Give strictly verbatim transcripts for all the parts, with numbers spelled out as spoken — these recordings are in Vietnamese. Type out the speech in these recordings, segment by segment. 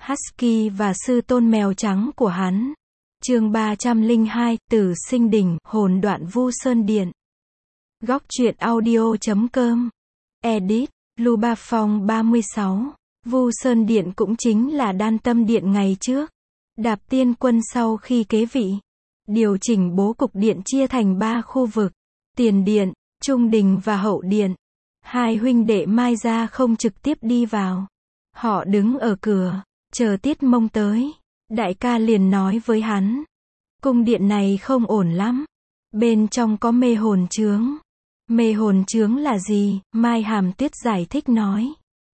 Husky và sư tôn mèo trắng của hắn. Chương ba trăm lẻ hai, Tử Sinh Đỉnh, hồn đoạn Vu Sơn Điện. Góc truyện audio chấm com. Edit, Luba Phong ba mươi sáu. Vu Sơn Điện cũng chính là Đan Tâm Điện ngày trước. Đạp Tiên Quân sau khi kế vị, điều chỉnh bố cục điện chia thành ba khu vực: Tiền Điện, Trung Đình và Hậu Điện. Hai huynh đệ Mai ra không trực tiếp đi vào. Họ đứng ở cửa, chờ Tiết Mông tới. Đại ca liền nói với hắn, cung điện này không ổn lắm. Bên trong có mê hồn chướng. Mê hồn chướng là gì? Mai Hàm Tuyết giải thích nói.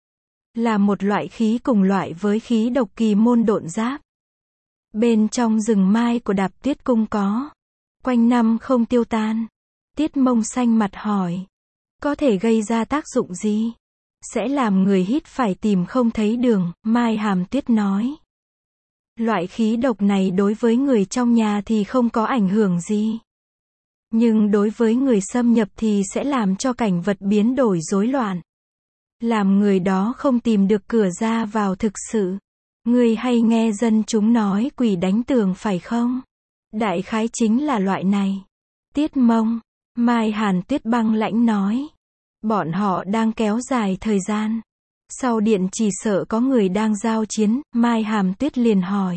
Là một loại khí cùng loại với khí độc kỳ môn độn giáp. Bên trong rừng mai của Đạp Tuyết Cung có. Quanh năm không tiêu tan. Tiết Mông xanh mặt hỏi. Có thể gây ra tác dụng gì? Sẽ làm người hít phải tìm không thấy đường, Mai Hàm Tuyết nói. Loại khí độc này đối với người trong nhà thì không có ảnh hưởng gì. Nhưng đối với người xâm nhập thì sẽ làm cho cảnh vật biến đổi rối loạn. Làm người đó không tìm được cửa ra vào thực sự. Người hay nghe dân chúng nói quỷ đánh tường phải không? Đại khái chính là loại này. Tiết Mông, Mai Hàn Tuyết băng lãnh nói. Bọn họ đang kéo dài thời gian. Sau điện chỉ sợ có người đang giao chiến, Mai Hàm Tuyết liền hỏi.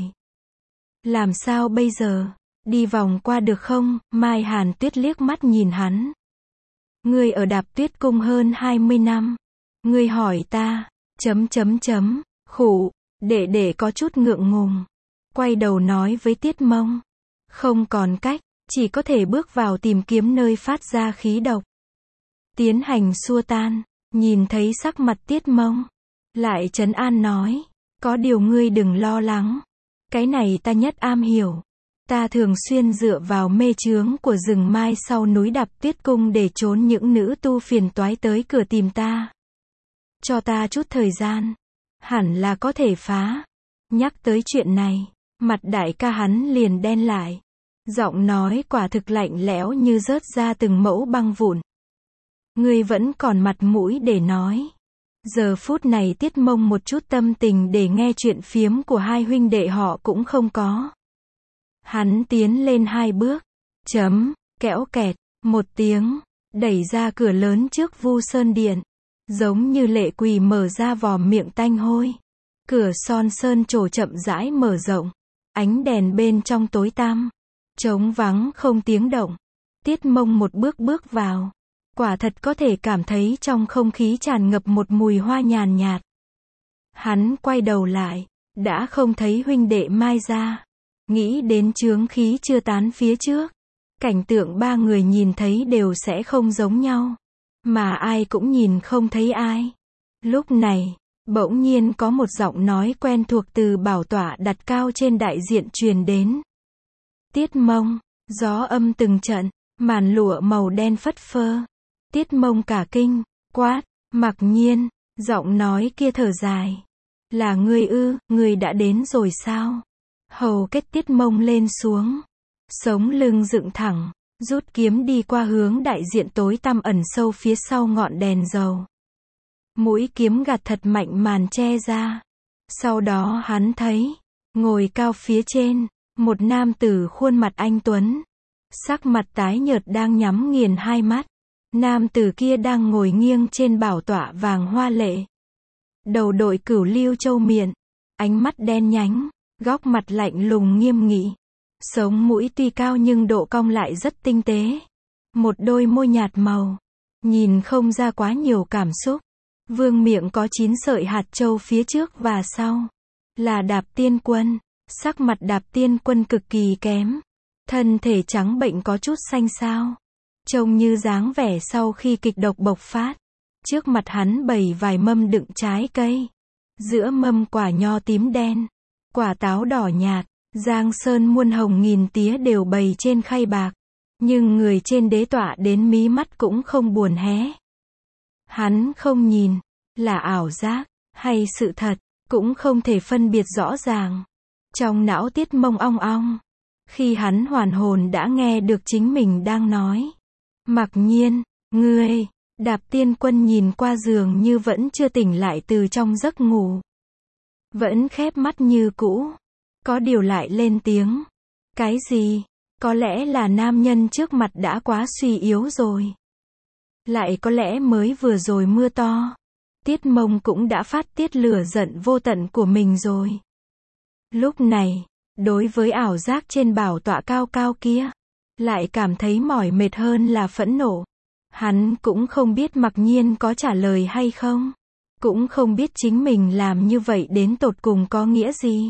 Làm sao bây giờ? Đi vòng qua được không? Mai Hàn Tuyết liếc mắt nhìn hắn. Ngươi ở Đạp Tuyết Cung hơn hai mươi năm. Ngươi hỏi ta, chấm chấm chấm, khụ, đệ đệ có chút ngượng ngùng. Quay đầu nói với Tiết Mông. Không còn cách, chỉ có thể bước vào tìm kiếm nơi phát ra khí độc. Tiến hành xua tan, nhìn thấy sắc mặt Tiết Mông. Lại trấn an nói, có điều ngươi đừng lo lắng. Cái này ta nhất am hiểu. Ta thường xuyên dựa vào mê chướng của rừng mai sau núi Đạp Tuyết Cung để trốn những nữ tu phiền toái tới cửa tìm ta. Cho ta chút thời gian, hẳn là có thể phá. Nhắc tới chuyện này, mặt đại ca hắn liền đen lại. Giọng nói quả thực lạnh lẽo như rớt ra từng mẫu băng vụn. Ngươi vẫn còn mặt mũi để nói. Giờ phút này Tiết Mông một chút tâm tình để nghe chuyện phiếm của hai huynh đệ họ cũng không có. Hắn tiến lên hai bước, chấm, kẽo kẹt, một tiếng, đẩy ra cửa lớn trước Vu Sơn Điện. Giống như lệ quỷ mở ra vòm miệng tanh hôi. Cửa son sơn trổ chậm rãi mở rộng. Ánh đèn bên trong tối tăm. Trống vắng không tiếng động. Tiết Mông một bước bước vào. Quả thật có thể cảm thấy trong không khí tràn ngập một mùi hoa nhàn nhạt. Hắn quay đầu lại, đã không thấy huynh đệ Mai ra. Nghĩ đến chướng khí chưa tán phía trước. Cảnh tượng ba người nhìn thấy đều sẽ không giống nhau. Mà ai cũng nhìn không thấy ai. Lúc này, bỗng nhiên có một giọng nói quen thuộc từ bảo tọa đặt cao trên đại diện truyền đến. Tiết Mông, gió âm từng trận, màn lụa màu đen phất phơ. Tiết Mông cả kinh, quát, Mặc Nhiên, giọng nói kia thở dài. Là ngươi ư, ngươi đã đến rồi sao? Hầu kết Tiết Mông lên xuống. Sống lưng dựng thẳng, rút kiếm đi qua hướng đại diện tối tăm ẩn sâu phía sau ngọn đèn dầu. Mũi kiếm gạt thật mạnh màn che ra. Sau đó hắn thấy, ngồi cao phía trên, một nam tử khuôn mặt anh tuấn. Sắc mặt tái nhợt đang nhắm nghiền hai mắt. Nam tử kia đang ngồi nghiêng trên bảo tọa vàng hoa lệ. Đầu đội cửu lưu châu miện, ánh mắt đen nhánh, góc mặt lạnh lùng nghiêm nghị. Sống mũi tuy cao nhưng độ cong lại rất tinh tế. Một đôi môi nhạt màu, nhìn không ra quá nhiều cảm xúc. Vương miệng có chín sợi hạt châu phía trước và sau. Là Đạp Tiên Quân. Sắc mặt Đạp Tiên Quân cực kỳ kém. Thân thể trắng bệnh có chút xanh xao. Trông như dáng vẻ sau khi kịch độc bộc phát. Trước mặt hắn bày vài mâm đựng trái cây. Giữa mâm quả nho tím đen, quả táo đỏ nhạt, giang sơn muôn hồng nghìn tía đều bày trên khay bạc. Nhưng người trên đế tọa đến mí mắt cũng không buồn hé. Hắn không nhìn, là ảo giác, hay sự thật, cũng không thể phân biệt rõ ràng. Trong não Tiết Mông ong ong. Khi hắn hoàn hồn đã nghe được chính mình đang nói. Mặc Nhiên, ngươi, Đạp Tiên Quân nhìn qua giường như vẫn chưa tỉnh lại từ trong giấc ngủ. Vẫn khép mắt như cũ. Có điều lại lên tiếng. Cái gì? Có lẽ là nam nhân trước mặt đã quá suy yếu rồi. Lại có lẽ mới vừa rồi mưa to. Tiết Mông cũng đã phát tiết lửa giận vô tận của mình rồi. Lúc này, đối với ảo giác trên bảo tọa cao cao kia, lại cảm thấy mỏi mệt hơn là phẫn nộ. Hắn cũng không biết Mặc Nhiên có trả lời hay không. Cũng không biết chính mình làm như vậy đến tột cùng có nghĩa gì.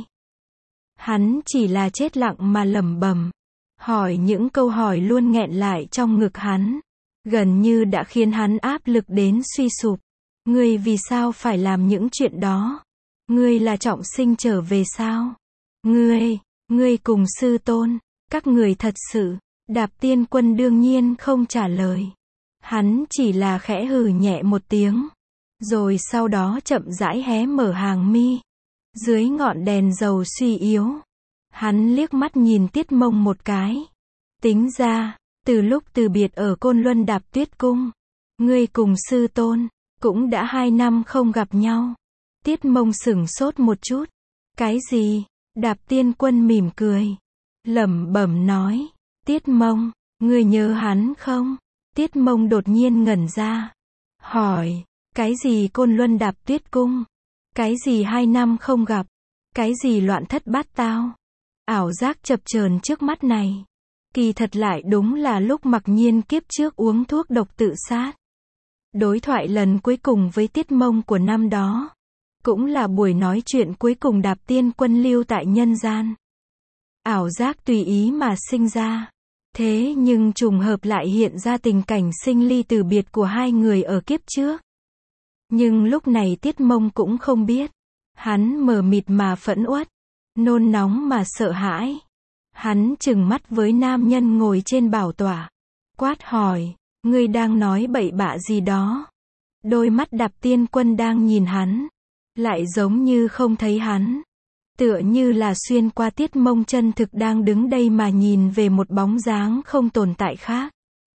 Hắn chỉ là chết lặng mà lẩm bẩm. Hỏi những câu hỏi luôn nghẹn lại trong ngực hắn. Gần như đã khiến hắn áp lực đến suy sụp. Ngươi vì sao phải làm những chuyện đó? Ngươi là trọng sinh trở về sao? Ngươi, ngươi cùng sư tôn, các người thật sự. Đạp Tiên Quân đương nhiên không trả lời. Hắn chỉ là khẽ hừ nhẹ một tiếng. Rồi sau đó chậm rãi hé mở hàng mi. Dưới ngọn đèn dầu suy yếu. Hắn liếc mắt nhìn Tiết Mông một cái. Tính ra, từ lúc từ biệt ở Côn Luân Đạp Tuyết Cung, ngươi cùng sư tôn, cũng đã hai năm không gặp nhau. Tiết Mông sửng sốt một chút. Cái gì? Đạp Tiên Quân mỉm cười. Lẩm bẩm nói. Tiết Mông, ngươi nhớ hắn không? Tiết Mông đột nhiên ngẩn ra. Hỏi. Cái gì Côn Luân Đạp Tuyết Cung? Cái gì hai năm không gặp? Cái gì loạn thất bát tao? Ảo giác chập chờn trước mắt này. Kỳ thật lại đúng là lúc Mặc Nhiên kiếp trước uống thuốc độc tự sát. Đối thoại lần cuối cùng với Tiết Mông của năm đó. Cũng là buổi nói chuyện cuối cùng Đạp Tiên Quân lưu tại nhân gian. Ảo giác tùy ý mà sinh ra. Thế nhưng trùng hợp lại hiện ra tình cảnh sinh ly từ biệt của hai người ở kiếp trước. Nhưng lúc này Tiết Mông cũng không biết. Hắn mờ mịt mà phẫn uất. Nôn nóng mà sợ hãi. Hắn trừng mắt với nam nhân ngồi trên bảo tọa. Quát hỏi. Ngươi đang nói bậy bạ gì đó? Đôi mắt Đạp Tiên Quân đang nhìn hắn. Lại giống như không thấy hắn. Tựa như là xuyên qua Tiết Mông chân thực đang đứng đây mà nhìn về một bóng dáng không tồn tại khác.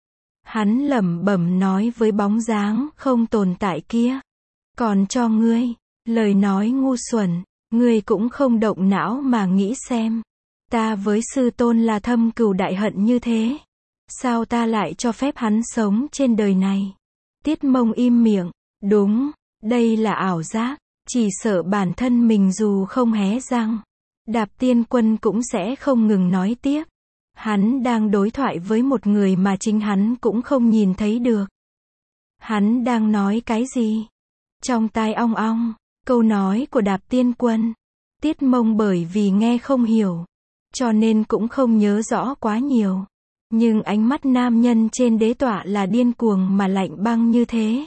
Hắn lẩm bẩm nói với bóng dáng không tồn tại kia. Còn cho ngươi, lời nói ngu xuẩn, ngươi cũng không động não mà nghĩ xem. Ta với sư tôn là thâm cừu đại hận như thế. Sao ta lại cho phép hắn sống trên đời này? Tiết Mông im miệng. Đúng, đây là ảo giác. Chỉ sợ bản thân mình dù không hé răng. Đạp Tiên Quân cũng sẽ không ngừng nói tiếp. Hắn đang đối thoại với một người mà chính hắn cũng không nhìn thấy được. Hắn đang nói cái gì? Trong tai ong ong, câu nói của Đạp Tiên Quân. Tiết Mông bởi vì nghe không hiểu, cho nên cũng không nhớ rõ quá nhiều. Nhưng ánh mắt nam nhân trên đế tọa là điên cuồng mà lạnh băng như thế.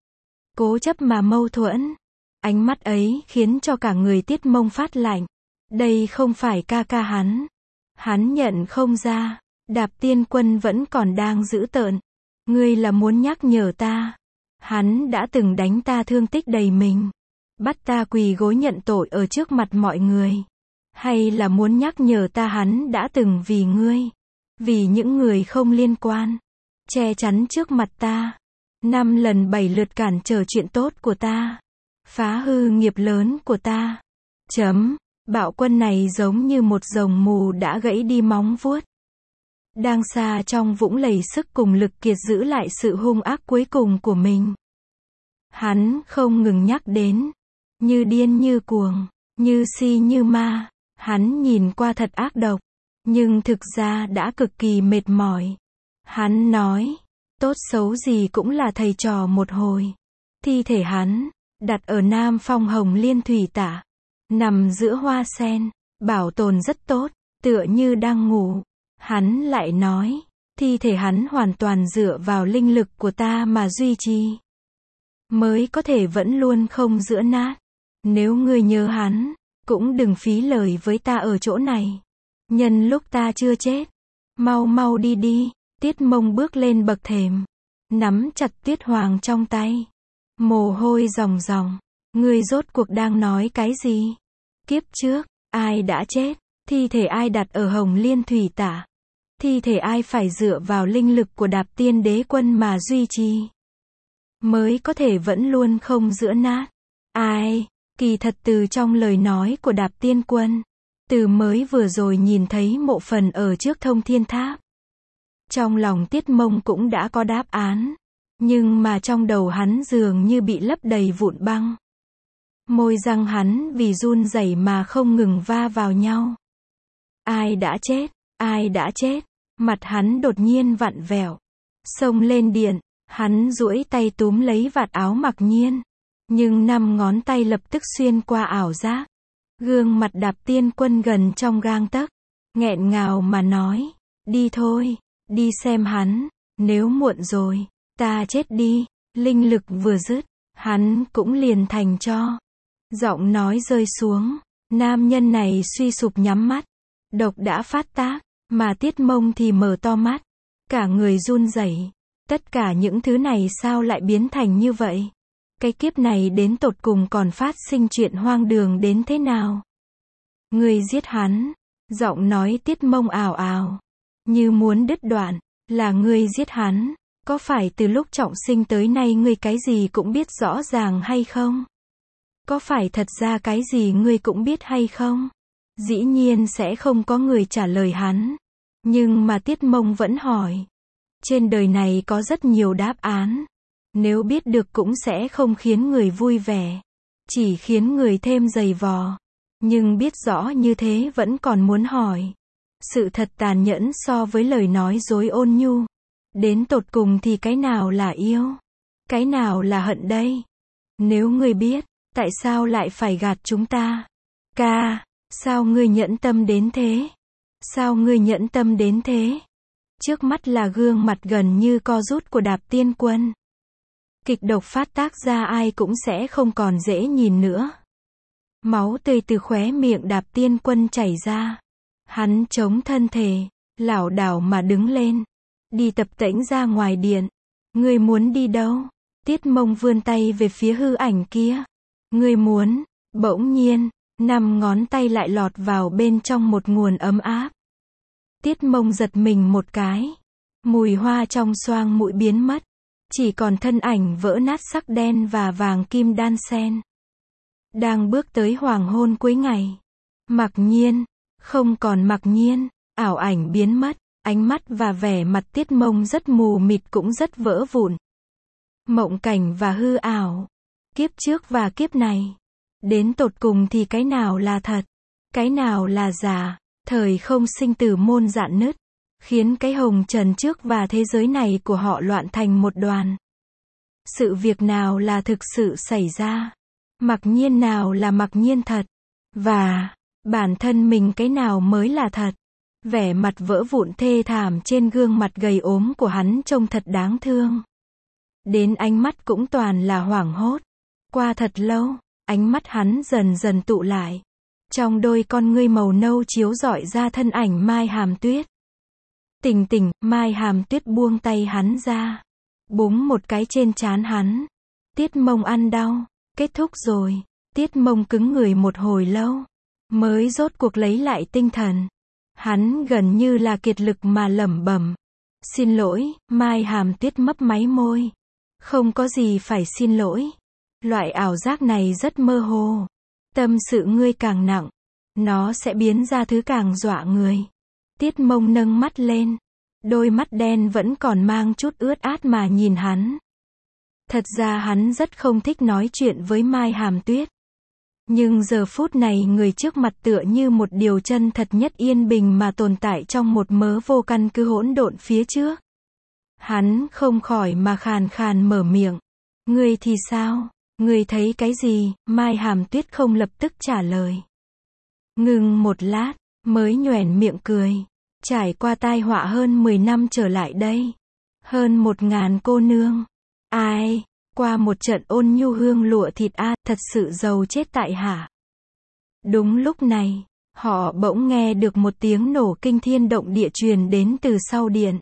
Cố chấp mà mâu thuẫn. Ánh mắt ấy khiến cho cả người Tiết Mông phát lạnh. Đây không phải ca ca hắn. Hắn nhận không ra. Đạp Tiên Quân vẫn còn đang giữ tợn. Ngươi là muốn nhắc nhở ta. Hắn đã từng đánh ta thương tích đầy mình. Bắt ta quỳ gối nhận tội ở trước mặt mọi người. Hay là muốn nhắc nhở ta hắn đã từng vì ngươi, vì những người không liên quan, che chắn trước mặt ta. Năm lần bảy lượt cản trở chuyện tốt của ta. Phá hư nghiệp lớn của ta. Chấm. Bạo quân này giống như một rồng mù đã gãy đi móng vuốt. Đang xa trong vũng lầy sức cùng lực kiệt giữ lại sự hung ác cuối cùng của mình. Hắn không ngừng nhắc đến. Như điên như cuồng, như si như ma. Hắn nhìn qua thật ác độc. Nhưng thực ra đã cực kỳ mệt mỏi. Hắn nói. Tốt xấu gì cũng là thầy trò một hồi. Thi thể hắn đặt ở Nam Phong Hồng Liên Thủy Tả. Nằm giữa hoa sen. Bảo tồn rất tốt. Tựa như đang ngủ. Hắn lại nói. Thi thể hắn hoàn toàn dựa vào linh lực của ta mà duy trì. Mới có thể vẫn luôn không giữa nát. Nếu ngươi nhớ hắn, cũng đừng phí lời với ta ở chỗ này. Nhân lúc ta chưa chết. Mau mau đi đi. Tiết Mông bước lên bậc thềm. Nắm chặt Tuyết Hoàng trong tay. Mồ hôi ròng ròng. Ngươi rốt cuộc đang nói cái gì? Kiếp trước, ai đã chết? Thi thể ai đặt ở Hồng Liên Thủy Tả? Thi thể ai phải dựa vào linh lực của Đạp Tiên Đế Quân mà duy trì? Mới có thể vẫn luôn không giữa nát. Ai? Kỳ thật từ trong lời nói của Đạp Tiên Quân, từ mới vừa rồi nhìn thấy mộ phần ở trước Thông Thiên Tháp. Trong lòng Tiết Mông cũng đã có đáp án, nhưng mà trong đầu hắn dường như bị lấp đầy vụn băng. Môi răng hắn vì run rẩy mà không ngừng va vào nhau. Ai đã chết? Ai đã chết? Mặt hắn đột nhiên vặn vẹo. Xông lên điện, hắn duỗi tay túm lấy vạt áo Mặc Nhiên. Nhưng năm ngón tay lập tức xuyên qua ảo giác. Gương mặt Đạp Tiên Quân gần trong gang tấc, nghẹn ngào mà nói, đi thôi, đi xem hắn, nếu muộn rồi, ta chết đi. Linh lực vừa dứt, hắn cũng liền thành tro. Giọng nói rơi xuống, nam nhân này suy sụp nhắm mắt, độc đã phát tác, mà Tiết Mông thì mở to mắt, cả người run rẩy. Tất cả những thứ này sao lại biến thành như vậy? Cái kiếp này đến tột cùng còn phát sinh chuyện hoang đường đến thế nào? Ngươi giết hắn. Giọng nói Tiết Mông ào ào, như muốn đứt đoạn, là ngươi giết hắn. Có phải từ lúc trọng sinh tới nay ngươi cái gì cũng biết rõ ràng hay không? Có phải thật ra cái gì ngươi cũng biết hay không? Dĩ nhiên sẽ không có người trả lời hắn. Nhưng mà Tiết Mông vẫn hỏi. Trên đời này có rất nhiều đáp án. Nếu biết được cũng sẽ không khiến người vui vẻ. Chỉ khiến người thêm dày vò. Nhưng biết rõ như thế vẫn còn muốn hỏi. Sự thật tàn nhẫn so với lời nói dối ôn nhu. Đến tột cùng thì cái nào là yêu? Cái nào là hận đây? Nếu ngươi biết, tại sao lại phải gạt chúng ta? Ca, sao ngươi nhẫn tâm đến thế? Sao ngươi nhẫn tâm đến thế? Trước mắt là gương mặt gần như co rút của Đạp Tiên Quân. Kịch độc phát tác ra ai cũng sẽ không còn dễ nhìn nữa. Máu tươi từ khóe miệng Đạp Tiên Quân chảy ra. Hắn chống thân thể, lảo đảo mà đứng lên. Đi tập tễnh ra ngoài điện. Ngươi muốn đi đâu? Tiết Mông vươn tay về phía hư ảnh kia. Ngươi muốn, bỗng nhiên, năm ngón tay lại lọt vào bên trong một nguồn ấm áp. Tiết Mông giật mình một cái. Mùi hoa trong xoang mũi biến mất. Chỉ còn thân ảnh vỡ nát sắc đen và vàng kim đan xen. Đang bước tới hoàng hôn cuối ngày. Mặc Nhiên, không còn Mặc Nhiên, ảo ảnh biến mất. Ánh mắt và vẻ mặt Tiết Mông rất mù mịt cũng rất vỡ vụn. Mộng cảnh và hư ảo. Kiếp trước và kiếp này. Đến tột cùng thì cái nào là thật? Cái nào là giả? Thời không sinh tử môn rạn nứt. Khiến cái hồng trần trước và thế giới này của họ loạn thành một đoàn. Sự việc nào là thực sự xảy ra? Mặc Nhiên nào là Mặc Nhiên thật? Và, bản thân mình cái nào mới là thật? Vẻ mặt vỡ vụn thê thảm trên gương mặt gầy ốm của hắn trông thật đáng thương. Đến ánh mắt cũng toàn là hoảng hốt. Qua thật lâu, ánh mắt hắn dần dần tụ lại. Trong đôi con ngươi màu nâu chiếu rọi ra thân ảnh Mai Hàm Tuyết. Tỉnh tỉnh, Mai Hàm Tuyết buông tay hắn ra. Búng một cái trên trán hắn. Tiết Mông ăn đau. Kết thúc rồi. Tiết Mông cứng người một hồi lâu. Mới rốt cuộc lấy lại tinh thần. Hắn gần như là kiệt lực mà lẩm bẩm. Xin lỗi, Mai Hàm Tuyết mấp máy môi. Không có gì phải xin lỗi. Loại ảo giác này rất mơ hồ. Tâm sự ngươi càng nặng, nó sẽ biến ra thứ càng dọa người. Tiết Mông nâng mắt lên. Đôi mắt đen vẫn còn mang chút ướt át mà nhìn hắn. Thật ra hắn rất không thích nói chuyện với Mai Hàm Tuyết. Nhưng giờ phút này người trước mặt tựa như một điều chân thật nhất yên bình mà tồn tại trong một mớ vô căn cứ hỗn độn phía trước. Hắn không khỏi mà khàn khàn mở miệng. Ngươi thì sao? Ngươi thấy cái gì? Mai Hàm Tuyết không lập tức trả lời. Ngừng một lát, mới nhoẻn miệng cười. Trải qua tai họa hơn mười năm trở lại đây. Hơn một ngàn cô nương. Ai? Qua một trận ôn nhu hương lụa thịt a, thật sự giàu chết tại hạ. Đúng lúc này, họ bỗng nghe được một tiếng nổ kinh thiên động địa truyền đến từ sau điện.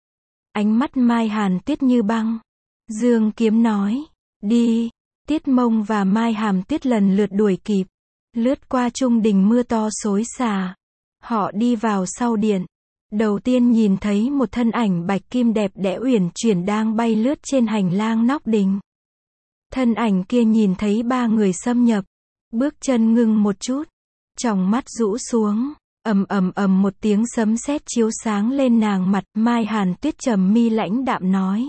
Ánh mắt Mai Hàn Tuyết như băng. Dương Kiếm nói, đi. Tiết Mông và Mai Hàm Tuyết lần lượt đuổi kịp. Lướt qua trung đình mưa to xối xả. Họ đi vào sau điện. Đầu tiên nhìn thấy một thân ảnh bạch kim đẹp đẽ uyển chuyển đang bay lướt trên hành lang nóc đình. Thân ảnh kia nhìn thấy ba người xâm nhập. Bước chân ngưng một chút, tròng mắt rũ xuống, ầm ầm ầm một tiếng sấm sét chiếu sáng lên nàng mặt, Mai Hàn Tuyết trầm mi lãnh đạm nói.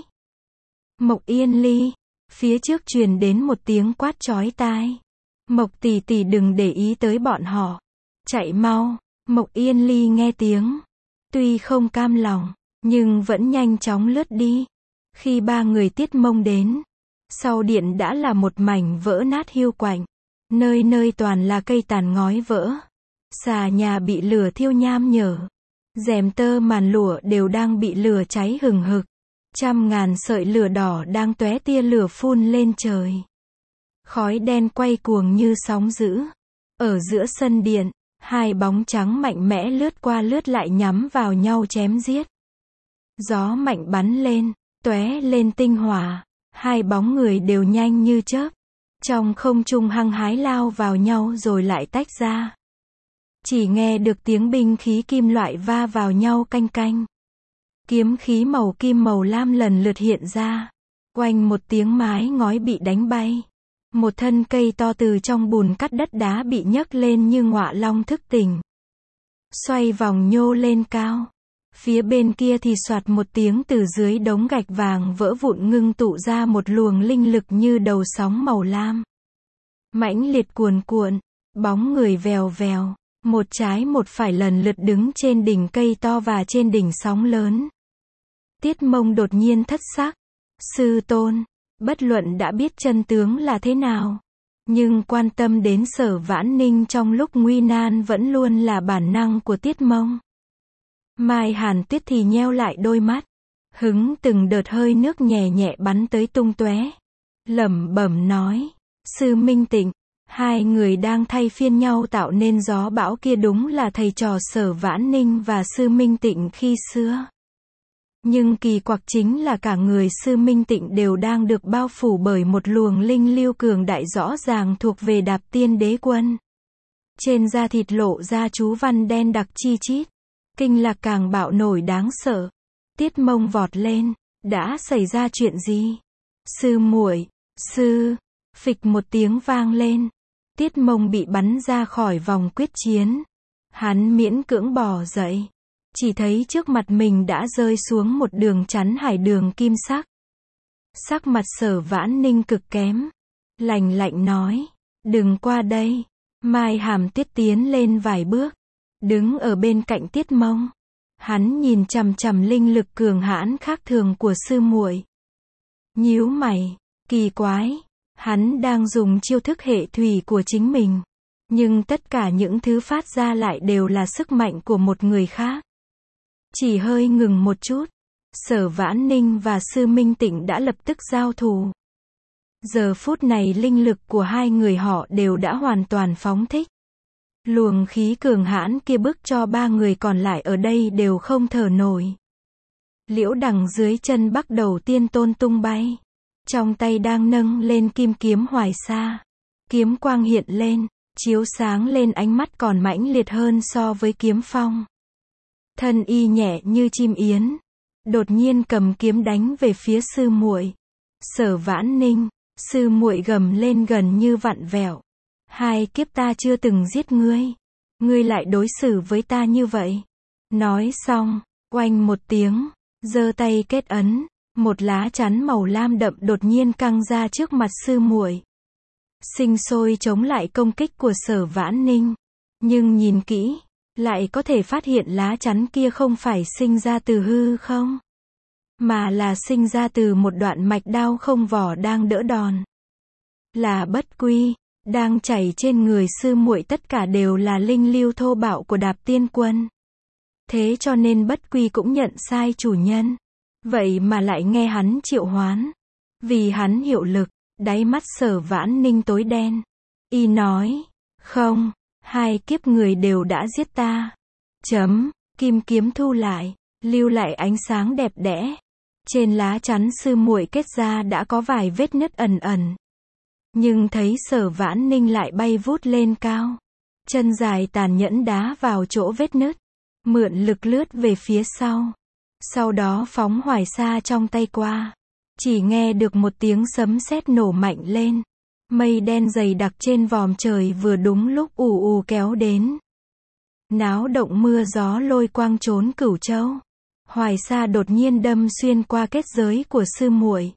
Mộc Yên Ly, phía trước truyền đến một tiếng quát chói tai. Mộc tỷ tỷ đừng để ý tới bọn họ. Chạy mau, Mộc Yên Ly nghe tiếng. Tuy không cam lòng, nhưng vẫn nhanh chóng lướt đi. Khi ba người Tiết Mông đến, sau điện đã là một mảnh vỡ nát hiu quạnh. Nơi nơi toàn là cây tàn ngói vỡ. Xà nhà bị lửa thiêu nham nhở. Rèm tơ màn lụa đều đang bị lửa cháy hừng hực. Trăm ngàn sợi lửa đỏ đang tóe tia lửa phun lên trời. Khói đen quay cuồng như sóng dữ. Ở giữa sân điện, hai bóng trắng mạnh mẽ lướt qua lướt lại nhắm vào nhau chém giết. Gió mạnh bắn lên, tóe lên tinh hỏa. Hai bóng người đều nhanh như chớp. Trong không trung hăng hái lao vào nhau rồi lại tách ra. Chỉ nghe được tiếng binh khí kim loại va vào nhau canh canh. Kiếm khí màu kim màu lam lần lượt hiện ra. Oanh một tiếng mái ngói bị đánh bay. Một thân cây to từ trong bùn cắt đất đá bị nhấc lên như ngọa long thức tỉnh. Xoay vòng nhô lên cao. Phía bên kia thì soạt một tiếng từ dưới đống gạch vàng vỡ vụn ngưng tụ ra một luồng linh lực như đầu sóng màu lam. Mãnh liệt cuồn cuộn, bóng người vèo vèo, một trái một phải lần lượt đứng trên đỉnh cây to và trên đỉnh sóng lớn. Tiết Mông đột nhiên thất sắc. Sư tôn, bất luận đã biết chân tướng là thế nào, nhưng quan tâm đến Sở Vãn Ninh trong lúc nguy nan vẫn luôn là bản năng của Tiết Mông. Mai Hàn Tuyết thì nheo lại đôi mắt, hứng từng đợt hơi nước nhẹ nhẹ bắn tới tung tóe, lẩm bẩm nói, Sư Minh Tịnh, hai người đang thay phiên nhau tạo nên gió bão kia đúng là thầy trò Sở Vãn Ninh và Sư Minh Tịnh khi xưa. Nhưng kỳ quặc chính là cả người Sư Minh Tịnh đều đang được bao phủ bởi một luồng linh lưu cường đại rõ ràng thuộc về Đạp Tiên Đế Quân. Trên da thịt lộ ra chú văn đen đặc chi chít. Kinh lạc càng bạo nổi đáng sợ. Tiết Mông vọt lên, đã xảy ra chuyện gì? Sư muội, sư, phịch một tiếng vang lên. Tiết Mông bị bắn ra khỏi vòng quyết chiến. Hắn miễn cưỡng bò dậy. Chỉ thấy trước mặt mình đã rơi xuống một đường chắn hải đường kim sắc. Sắc mặt Sở Vãn Ninh cực kém. Lạnh lạnh nói, đừng qua đây. Mai Hàm Tuyết tiến lên vài bước. Đứng ở bên cạnh Tiết Mông. Hắn nhìn chằm chằm linh lực cường hãn khác thường của sư muội. Nhíu mày, kỳ quái. Hắn đang dùng chiêu thức hệ thủy của chính mình. Nhưng tất cả những thứ phát ra lại đều là sức mạnh của một người khác. Chỉ hơi ngừng một chút. Sở Vãn Ninh và Sư Minh Tịnh đã lập tức giao thủ. Giờ phút này linh lực của hai người họ đều đã hoàn toàn phóng thích. Luồng khí cường hãn kia bức cho ba người còn lại ở đây đều không thở nổi. Liễu Đằng dưới chân Bắc Đầu Tiên Tôn tung bay. Trong tay đang nâng lên kim kiếm Hoài Sa. Kiếm quang hiện lên, chiếu sáng lên ánh mắt còn mãnh liệt hơn so với kiếm phong. Thân y nhẹ như chim yến, đột nhiên cầm kiếm đánh về phía sư muội. Sở Vãn Ninh, sư muội gầm lên gần như vặn vẹo. Hai kiếp ta chưa từng giết ngươi, ngươi lại đối xử với ta như vậy. Nói xong, oanh một tiếng, giơ tay kết ấn, một lá chắn màu lam đậm đột nhiên căng ra trước mặt sư muội. Sinh sôi chống lại công kích của Sở Vãn Ninh, nhưng nhìn kỹ, lại có thể phát hiện lá chắn kia không phải sinh ra từ hư không, mà là sinh ra từ một đoạn mạch đao không vỏ đang đỡ đòn. Là bất quy, đang chảy trên người sư muội tất cả đều là linh lưu thô bạo của Đạp Tiên Quân. Thế cho nên bất quy cũng nhận sai chủ nhân. Vậy mà lại nghe hắn triệu hoán. Vì hắn hiệu lực, đáy mắt Sở Vãn Ninh tối đen. Y nói, không, hai kiếp người đều đã giết ta. Chấm, kim kiếm thu lại, lưu lại ánh sáng đẹp đẽ. Trên lá chắn sư muội kết ra đã có vài vết nứt ẩn ẩn. Nhưng thấy Sở Vãn Ninh lại bay vút lên cao. Chân dài tàn nhẫn đá vào chỗ vết nứt. Mượn lực lướt về phía sau. Sau đó phóng Hoài Sa trong tay qua. Chỉ nghe được một tiếng sấm sét nổ mạnh lên. Mây đen dày đặc trên vòm trời vừa đúng lúc ù ù kéo đến. Náo động mưa gió lôi quang trốn Cửu Châu. Hoài Sa đột nhiên đâm xuyên qua kết giới của sư muội.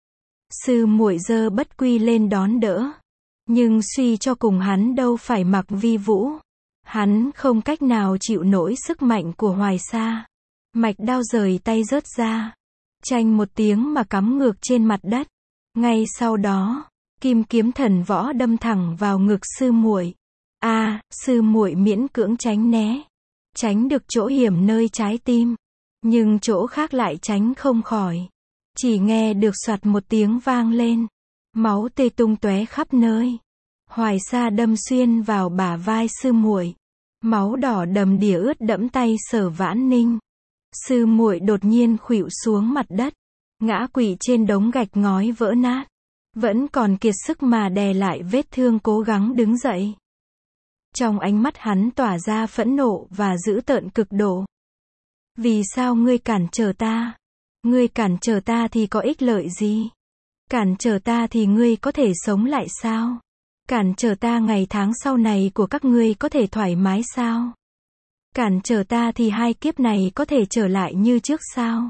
Sư muội giơ bất quy lên đón đỡ. Nhưng suy cho cùng hắn đâu phải Mạc Vi Vũ. Hắn không cách nào chịu nổi sức mạnh của Hoài Sa. Mạch đao rời tay rớt ra. Chanh một tiếng mà cắm ngược trên mặt đất. Ngay sau đó, kim kiếm thần võ đâm thẳng vào ngực sư muội. A, à, sư muội miễn cưỡng tránh né. Tránh được chỗ hiểm nơi trái tim. Nhưng chỗ khác lại tránh không khỏi. Chỉ nghe được soạt một tiếng vang lên. Máu tê tung tóe khắp nơi. Hoài Sa đâm xuyên vào bả vai sư muội. Máu đỏ đầm đìa ướt đẫm tay Sở Vãn Ninh. Sư muội đột nhiên khuỵu xuống mặt đất. Ngã quỵ trên đống gạch ngói vỡ nát. Vẫn còn kiệt sức mà đè lại vết thương cố gắng đứng dậy. Trong ánh mắt hắn tỏa ra phẫn nộ và dữ tợn cực độ. Vì sao ngươi cản trở ta? Ngươi cản trở ta thì có ích lợi gì? Cản trở ta thì ngươi có thể sống lại sao? Cản trở ta ngày tháng sau này của các ngươi có thể thoải mái sao? Cản trở ta thì hai kiếp này có thể trở lại như trước sao?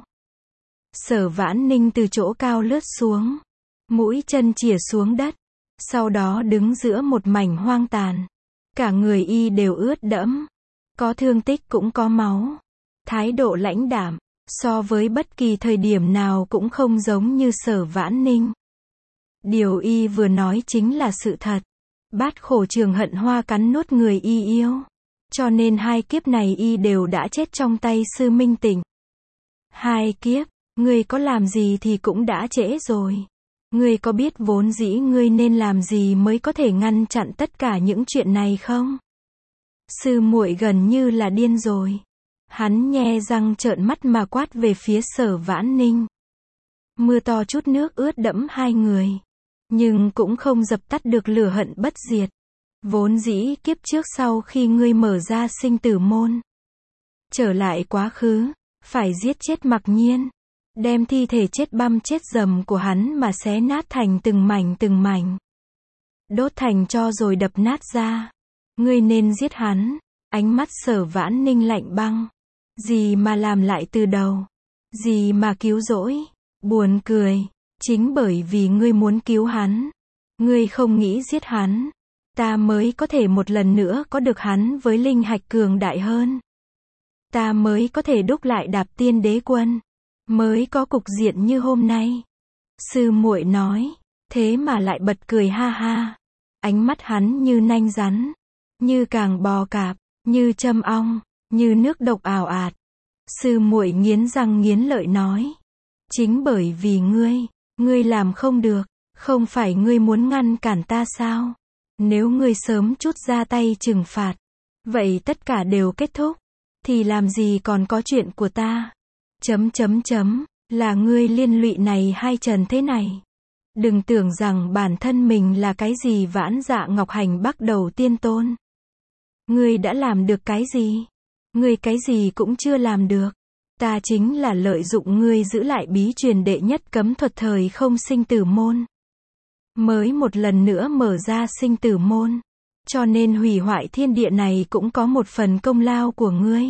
Sở Vãn Ninh từ chỗ cao lướt xuống. Mũi chân chìa xuống đất. Sau đó đứng giữa một mảnh hoang tàn. Cả người y đều ướt đẫm. Có thương tích cũng có máu. Thái độ lãnh đạm. So với bất kỳ thời điểm nào cũng không giống như Sở Vãn Ninh. Điều y vừa nói chính là sự thật. Bát khổ trường hận hoa cắn nuốt người y yêu. Cho nên hai kiếp này y đều đã chết trong tay sư Minh Tịnh. Hai kiếp, ngươi có làm gì thì cũng đã trễ rồi. Ngươi có biết vốn dĩ ngươi nên làm gì mới có thể ngăn chặn tất cả những chuyện này không? Sư muội gần như là điên rồi. Hắn nhe răng trợn mắt mà quát về phía Sở Vãn Ninh. Mưa to chút nước ướt đẫm hai người. Nhưng cũng không dập tắt được lửa hận bất diệt. Vốn dĩ kiếp trước sau khi ngươi mở ra sinh tử môn. Trở lại quá khứ, phải giết chết Mặc Nhiên. Đem thi thể chết băm chết dầm của hắn mà xé nát thành từng mảnh từng mảnh. Đốt thành tro rồi đập nát ra. Ngươi nên giết hắn. Ánh mắt Sở Vãn Ninh lạnh băng. Gì mà làm lại từ đầu? Gì mà cứu rỗi? Buồn cười. Chính bởi vì ngươi muốn cứu hắn. Ngươi không nghĩ giết hắn. Ta mới có thể một lần nữa có được hắn với linh hạch cường đại hơn. Ta mới có thể đúc lại Đạp Tiên Đế Quân. Mới có cục diện như hôm nay. Sư muội nói. Thế mà lại bật cười ha ha. Ánh mắt hắn như nanh rắn. Như càng bò cạp. Như châm ong. Như nước độc ào ạt. Sư muội nghiến răng nghiến lợi nói. Chính bởi vì ngươi. Ngươi làm không được. Không phải ngươi muốn ngăn cản ta sao? Nếu ngươi sớm chút ra tay trừng phạt. Vậy tất cả đều kết thúc. Thì làm gì còn có chuyện của ta? Chấm chấm chấm. Là ngươi liên lụy này hay trần thế này? Đừng tưởng rằng bản thân mình là cái gì Vãn Dạ Ngọc Hành Bắc Đầu Tiên Tôn. Ngươi đã làm được cái gì? Ngươi cái gì cũng chưa làm được. Ta chính là lợi dụng ngươi giữ lại bí truyền đệ nhất cấm thuật thời không sinh tử môn. Mới một lần nữa mở ra sinh tử môn. Cho nên hủy hoại thiên địa này cũng có một phần công lao của ngươi.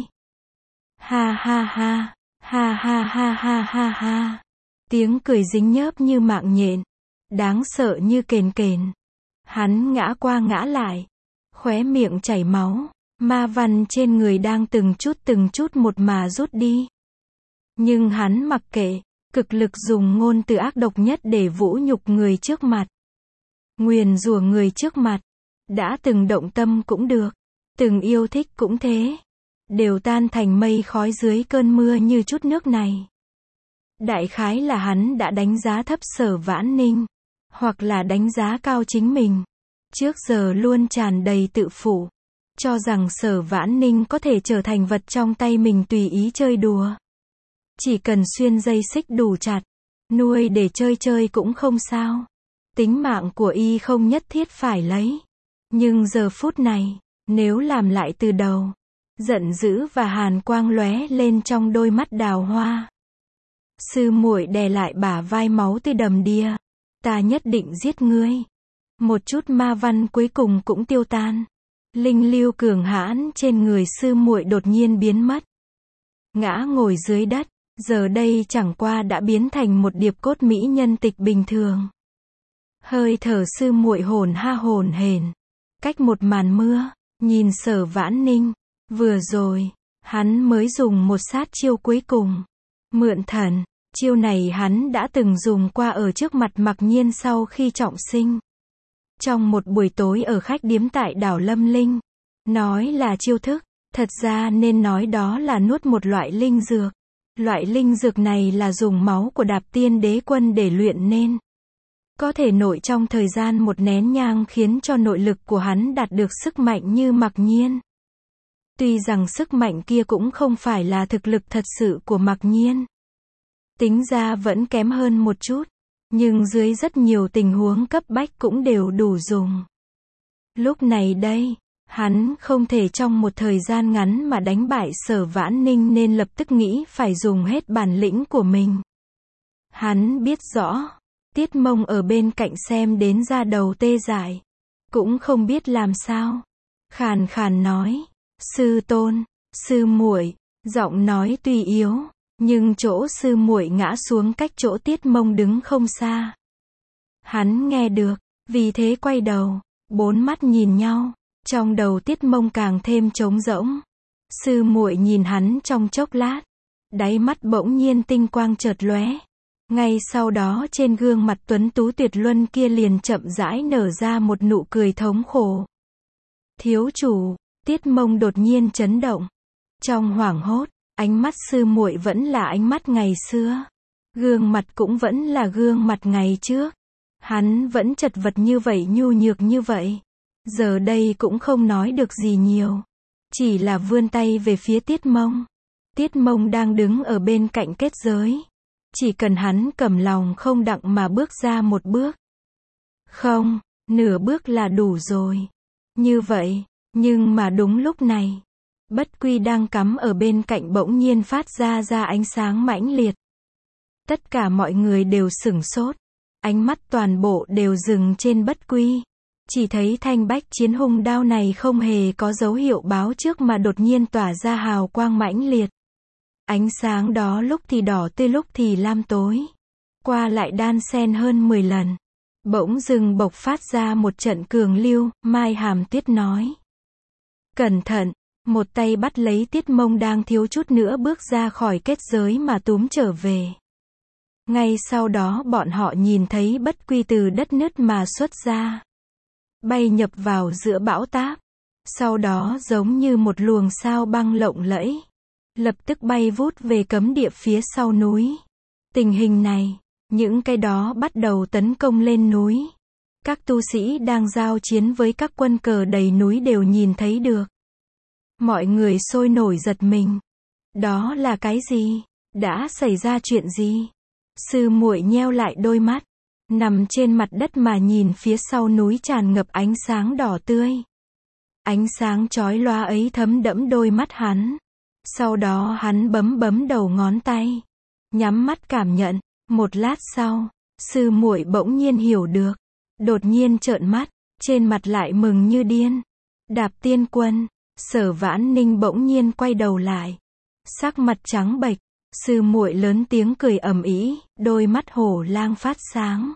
Ha ha ha. Ha ha ha ha ha ha. Tiếng cười dính nhớp như mạng nhện. Đáng sợ như kền kền. Hắn ngã qua ngã lại. Khóe miệng chảy máu. Ma văn trên người đang từng chút từng chút một mà rút đi. Nhưng hắn mặc kệ. Cực lực dùng ngôn từ ác độc nhất để vũ nhục người trước mặt. Nguyền rủa người trước mặt. Đã từng động tâm cũng được. Từng yêu thích cũng thế. Đều tan thành mây khói dưới cơn mưa như chút nước này. Đại khái là hắn đã đánh giá thấp Sở Vãn Ninh. Hoặc là đánh giá cao chính mình. Trước giờ luôn tràn đầy tự phụ. Cho rằng Sở Vãn Ninh có thể trở thành vật trong tay mình tùy ý chơi đùa. Chỉ cần xuyên dây xích đủ chặt. Nuôi để chơi chơi cũng không sao. Tính mạng của y không nhất thiết phải lấy. Nhưng giờ phút này, nếu làm lại từ đầu. Giận dữ và hàn quang lóe lên trong đôi mắt đào hoa. Sư muội đè lại bả vai máu tươi đầm đìa. Ta nhất định giết ngươi. Một chút ma văn cuối cùng cũng tiêu tan. Linh lưu cường hãn trên người sư muội đột nhiên biến mất. Ngã ngồi dưới đất, giờ đây chẳng qua đã biến thành một điệp cốt mỹ nhân tịch bình thường. Hơi thở sư muội hồn ha hồn hển. Cách một màn mưa, nhìn Sở Vãn Ninh, vừa rồi, hắn mới dùng một sát chiêu cuối cùng. Mượn thần, chiêu này hắn đã từng dùng qua ở trước mặt Mặc Nhiên sau khi trọng sinh. Trong một buổi tối ở khách điếm tại đảo Lâm Linh. Nói là chiêu thức, thật ra nên nói đó là nuốt một loại linh dược. Loại linh dược này là dùng máu của Đạp Tiên Đế Quân để luyện nên. Có thể nội trong thời gian một nén nhang khiến cho nội lực của hắn đạt được sức mạnh như Mặc Nhiên. Tuy rằng sức mạnh kia cũng không phải là thực lực thật sự của Mặc Nhiên. Tính ra vẫn kém hơn một chút. Nhưng dưới rất nhiều tình huống cấp bách cũng đều đủ dùng. Lúc này đây, hắn không thể trong một thời gian ngắn mà đánh bại Sở Vãn Ninh nên lập tức nghĩ phải dùng hết bản lĩnh của mình. Hắn biết rõ, Tiết Mông ở bên cạnh xem đến da đầu tê dại. Cũng không biết làm sao. Khàn khàn nói, sư tôn, sư muội, giọng nói tuy yếu. Nhưng chỗ sư muội ngã xuống cách chỗ Tiết Mông đứng không xa. Hắn nghe được, vì thế quay đầu, bốn mắt nhìn nhau, trong đầu Tiết Mông càng thêm trống rỗng. Sư muội nhìn hắn trong chốc lát, đáy mắt bỗng nhiên tinh quang chợt lóe. Ngay sau đó trên gương mặt tuấn tú tuyệt luân kia liền chậm rãi nở ra một nụ cười thống khổ. Thiếu chủ, Tiết Mông đột nhiên chấn động. Trong hoảng hốt, ánh mắt sư muội vẫn là ánh mắt ngày xưa. Gương mặt cũng vẫn là gương mặt ngày trước. Hắn vẫn chật vật như vậy, nhu nhược như vậy. Giờ đây cũng không nói được gì nhiều. Chỉ là vươn tay về phía Tiết Mông. Tiết Mông đang đứng ở bên cạnh kết giới. Chỉ cần hắn cầm lòng không đặng mà bước ra một bước. Không, nửa bước là đủ rồi. Như vậy, nhưng mà đúng lúc này. Bất quy đang cắm ở bên cạnh bỗng nhiên phát ra ra ánh sáng mãnh liệt. Tất cả mọi người đều sửng sốt. Ánh mắt toàn bộ đều dừng trên bất quy. Chỉ thấy thanh bách chiến hung đao này không hề có dấu hiệu báo trước mà đột nhiên tỏa ra hào quang mãnh liệt. Ánh sáng đó lúc thì đỏ tươi lúc thì lam tối. Qua lại đan xen hơn mười lần. Bỗng dừng bộc phát ra một trận cường lưu, Mai Hàm Tuyết nói. Cẩn thận! Một tay bắt lấy Tiết Mông đang thiếu chút nữa bước ra khỏi kết giới mà túm trở về. Ngay sau đó bọn họ nhìn thấy bất quy từ đất nứt mà xuất ra. Bay nhập vào giữa bão táp. Sau đó giống như một luồng sao băng lộng lẫy. Lập tức bay vút về cấm địa phía sau núi. Tình hình này, những cái đó bắt đầu tấn công lên núi. Các tu sĩ đang giao chiến với các quân cờ đầy núi đều nhìn thấy được. Mọi người sôi nổi giật mình. Đó là cái gì? Đã xảy ra chuyện gì? Sư muội nheo lại đôi mắt, nằm trên mặt đất mà nhìn phía sau núi tràn ngập ánh sáng đỏ tươi. Ánh sáng chói lóa ấy thấm đẫm đôi mắt hắn. Sau đó hắn bấm bấm đầu ngón tay, nhắm mắt cảm nhận. Một lát sau, sư muội bỗng nhiên hiểu được, đột nhiên trợn mắt, trên mặt lại mừng như điên. Đạp Tiên Quân. Sở Vãn Ninh bỗng nhiên quay đầu lại, sắc mặt trắng bệch. Sư muội lớn tiếng cười ầm ĩ, đôi mắt hổ lang phát sáng.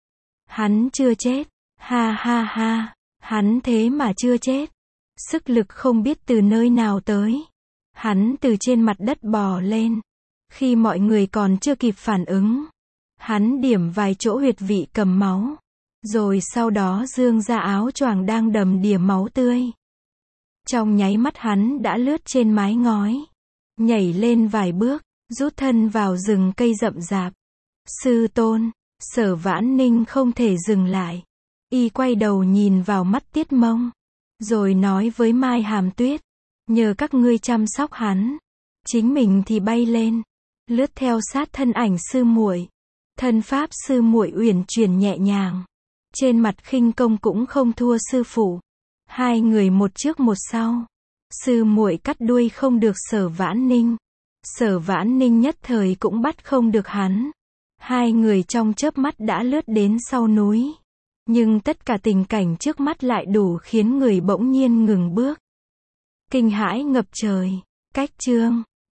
Hắn chưa chết, ha ha ha, hắn thế mà chưa chết. Sức lực không biết từ nơi nào tới. Hắn từ trên mặt đất bò lên. Khi mọi người còn chưa kịp phản ứng, hắn điểm vài chỗ huyệt vị cầm máu. Rồi sau đó dương ra áo choàng đang đầm đìa máu tươi. Trong nháy mắt hắn đã lướt trên mái ngói, nhảy lên vài bước, rút thân vào rừng cây rậm rạp. Sư tôn, Sở Vãn Ninh không thể dừng lại. Y quay đầu nhìn vào mắt Tiết Mông, rồi nói với Mai Hàm Tuyết, nhờ các ngươi chăm sóc hắn, chính mình thì bay lên, lướt theo sát thân ảnh sư muội. Thân pháp sư muội uyển chuyển nhẹ nhàng, trên mặt khinh công cũng không thua sư phụ. Hai người một trước một sau. Sư muội cắt đuôi không được Sở Vãn Ninh. Sở Vãn Ninh nhất thời cũng bắt không được hắn. Hai người trong chớp mắt đã lướt đến sau núi. Nhưng tất cả tình cảnh trước mắt lại đủ khiến người bỗng nhiên ngừng bước. Kinh hãi ngập trời. Cách chương